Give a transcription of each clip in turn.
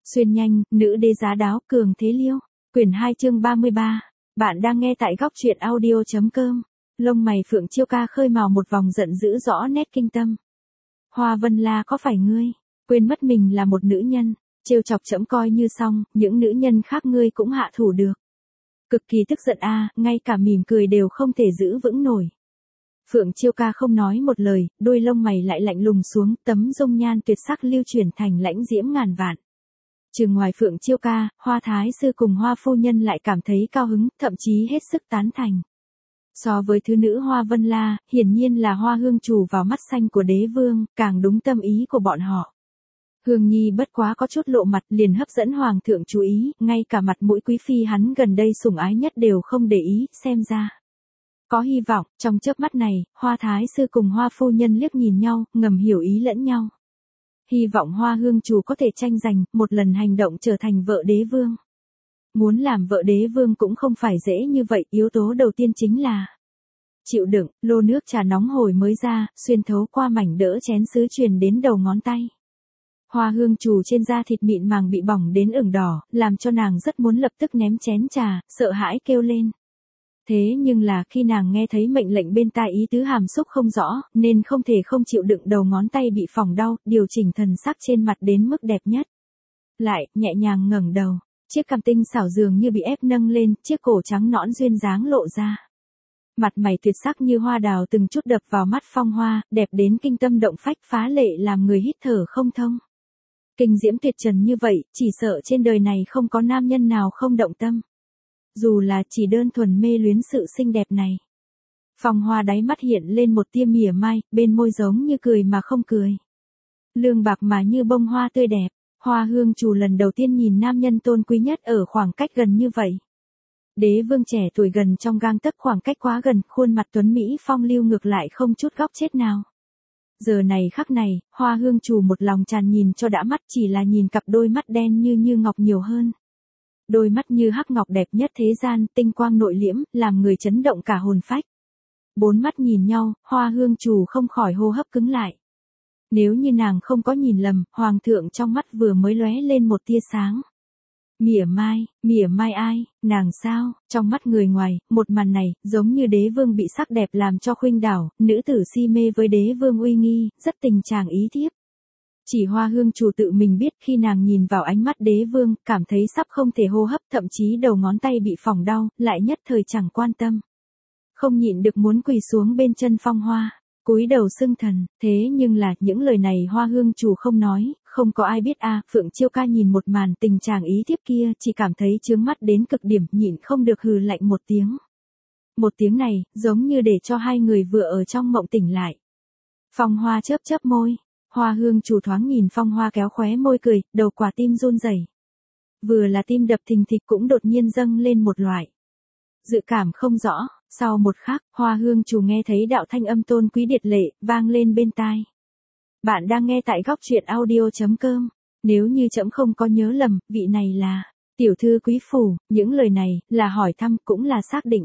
Xuyên nhanh, nữ đế giá đáo, cường thế liêu. Quyển 2 chương 33. Bạn đang nghe tại góc truyện audio.com. Lông mày Phượng Chiêu Ca khơi mào một vòng giận dữ rõ nét kinh tâm. Hoa Vân La, có phải ngươi quên mất mình là một nữ nhân, trêu chọc trẫm coi như xong, những nữ nhân khác ngươi cũng hạ thủ được. Cực kỳ tức giận a, ngay cả mỉm cười đều không thể giữ vững nổi. Phượng Chiêu Ca không nói một lời, đôi lông mày lại lạnh lùng xuống, tấm dung nhan tuyệt sắc lưu chuyển thành lãnh diễm ngàn vạn. Trừ ngoài Phượng Chiêu Ca, Hoa Thái Sư cùng Hoa Phu Nhân lại cảm thấy cao hứng, thậm chí hết sức tán thành. So với thứ nữ Hoa Vân La, hiển nhiên là Hoa Hương Trù vào mắt xanh của đế vương, càng đúng tâm ý của bọn họ. Hương Nhi bất quá có chút lộ mặt liền hấp dẫn hoàng thượng chú ý, ngay cả mặt mũi quý phi hắn gần đây sủng ái nhất đều không để ý, xem ra có hy vọng. Trong chớp mắt này, Hoa Thái Sư cùng Hoa Phu Nhân liếc nhìn nhau, ngầm hiểu ý lẫn nhau. Hy vọng Hoa Hương Trù có thể tranh giành, một lần hành động trở thành vợ đế vương. Muốn làm vợ đế vương cũng không phải dễ như vậy, yếu tố đầu tiên chính là chịu đựng. Lô nước trà nóng hổi mới ra, xuyên thấu qua mảnh đỡ chén sứ truyền đến đầu ngón tay. Hoa Hương Trù trên da thịt mịn màng bị bỏng đến ửng đỏ, làm cho nàng rất muốn lập tức ném chén trà, sợ hãi kêu lên. Thế nhưng là khi nàng nghe thấy mệnh lệnh bên tai ý tứ hàm xúc không rõ, nên không thể không chịu đựng đầu ngón tay bị phỏng đau, điều chỉnh thần sắc trên mặt đến mức đẹp nhất. Lại, nhẹ nhàng ngẩng đầu, chiếc cằm tinh xảo dường như bị ép nâng lên, chiếc cổ trắng nõn duyên dáng lộ ra. Mặt mày tuyệt sắc như hoa đào từng chút đập vào mắt Phong Hoa, đẹp đến kinh tâm động phách, phá lệ làm người hít thở không thông. Kinh diễm tuyệt trần như vậy, chỉ sợ trên đời này không có nam nhân nào không động tâm. Dù là chỉ đơn thuần mê luyến sự xinh đẹp này. Phong Hoa đáy mắt hiện lên một tia mỉa mai, bên môi giống như cười mà không cười. Lương bạc mà như bông hoa tươi đẹp. Hoa Hương Trù lần đầu tiên nhìn nam nhân tôn quý nhất ở khoảng cách gần như vậy. Đế vương trẻ tuổi gần trong gang tấc, khoảng cách quá gần, khuôn mặt tuấn Mỹ phong lưu ngược lại không chút góc chết nào. Giờ này khắc này, Hoa Hương Trù một lòng tràn nhìn cho đã mắt, chỉ là nhìn cặp đôi mắt đen như ngọc nhiều hơn. Đôi mắt như hắc ngọc đẹp nhất thế gian, tinh quang nội liễm, làm người chấn động cả hồn phách. Bốn mắt nhìn nhau, Hoa Hương Trù không khỏi hô hấp cứng lại. Nếu như nàng không có nhìn lầm, hoàng thượng trong mắt vừa mới lóe lên một tia sáng. Mỉa mai ai, nàng sao? Trong mắt người ngoài, một màn này, giống như đế vương bị sắc đẹp làm cho khuynh đảo, nữ tử si mê với đế vương uy nghi, rất tình trạng ý thiếp. Chỉ Hoa Hương Trù tự mình biết khi nàng nhìn vào ánh mắt đế vương, cảm thấy sắp không thể hô hấp, thậm chí đầu ngón tay bị phỏng đau, lại nhất thời chẳng quan tâm. Không nhịn được muốn quỳ xuống bên chân Phong Hoa, cúi đầu xưng thần, thế nhưng là những lời này Hoa Hương Trù không nói, không có ai biết a. Phượng Chiêu Ca nhìn một màn tình trạng ý thiếp kia, chỉ cảm thấy chướng mắt đến cực điểm, nhịn không được hừ lạnh một tiếng. Một tiếng này, giống như để cho hai người vừa ở trong mộng tỉnh lại. Phong Hoa chớp chớp môi. Hoa Hương Trù thoáng nhìn Phong Hoa kéo khóe môi cười, đầu quả tim run rẩy. Vừa là tim đập thình thịch cũng đột nhiên dâng lên một loại dự cảm không rõ. Sau một khắc, Hoa Hương Trù nghe thấy đạo thanh âm tôn quý điệt lệ vang lên bên tai. Bạn đang nghe tại góc truyện audio.com. Nếu như trẫm không có nhớ lầm, vị này là tiểu thư quý phủ. Những lời này là hỏi thăm, cũng là xác định.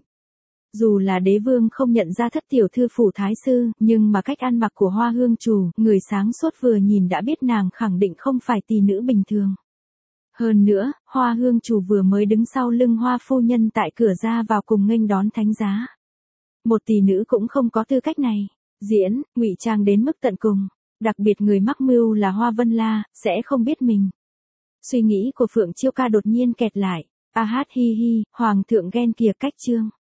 Dù là đế vương không nhận ra thất tiểu thư phủ thái sư, nhưng mà cách ăn mặc của Hoa Hương Trù, người sáng suốt vừa nhìn đã biết nàng khẳng định không phải tỷ nữ bình thường. Hơn nữa, Hoa Hương Trù vừa mới đứng sau lưng Hoa Phu Nhân tại cửa ra vào cùng nghênh đón thánh giá. Một tỷ nữ cũng không có tư cách này. Diễn, ngụy trang đến mức tận cùng. Đặc biệt người mắc mưu là Hoa Vân La, sẽ không biết mình. Suy nghĩ của Phượng Chiêu Ca đột nhiên kẹt lại. A hát hi hi, hoàng thượng ghen kìa cách chương.